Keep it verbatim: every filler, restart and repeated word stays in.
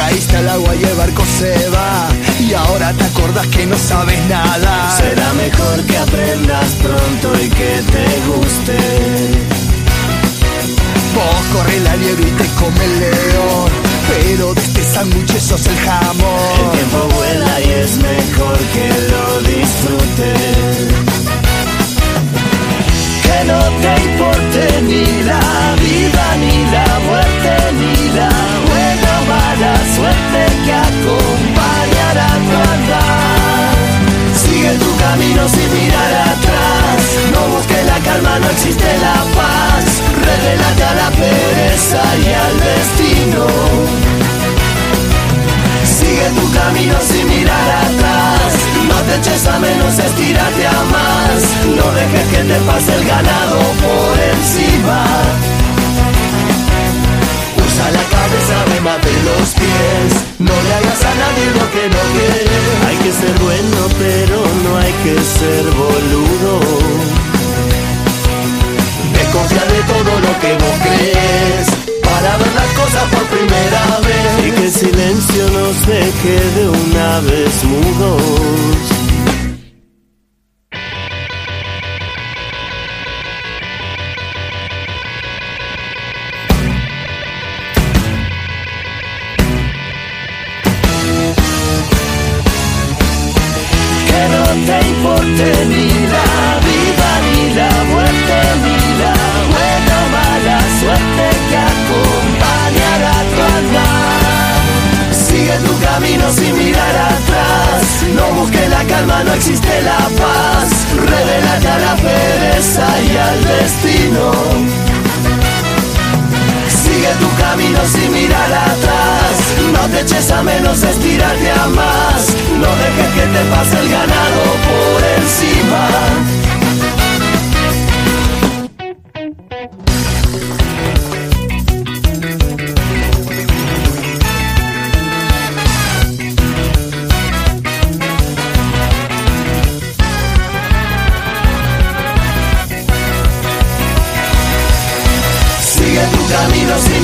caíste al agua y el barco se va, y ahora te acordás que no sabes nada. Será mejor que aprendas pronto y que te guste. Vos corre la liebre y te come el león, pero de este sándwich sos el jamón. El tiempo vuela y es mejor que lo disfrutes. Que no te importe ni la vida, ni la muerte, ni la buena o mala suerte que acompañará tu andar. Sigue tu camino sin mirar atrás, no busques la calma, no existe la paz. Revélate a la pereza y al destino. Sigue tu camino sin mirar atrás, no te eches a menos, estírate a más. No dejes que te pase el ganado por encima. Usa la cabeza, remate los pies, no le hagas a nadie lo que no quieres. Hay que ser bueno pero no hay que ser boludo. Desconfía de todo lo que vos crees para ver las cosas por primera vez. Y que el silencio nos deje de una vez mudos. Que no te importe ni la vida, ni la muerte, ni la buena o mala suerte que acompañará tu andar. Sigue tu camino sin mirar atrás, no busques la calma, no existe la paz. Revélate a la pereza y al destino. Sigue tu camino sin mirar atrás, no te eches a menos, estírate a más. No dejes que te pase el ganado por encima. Sigue tu camino sin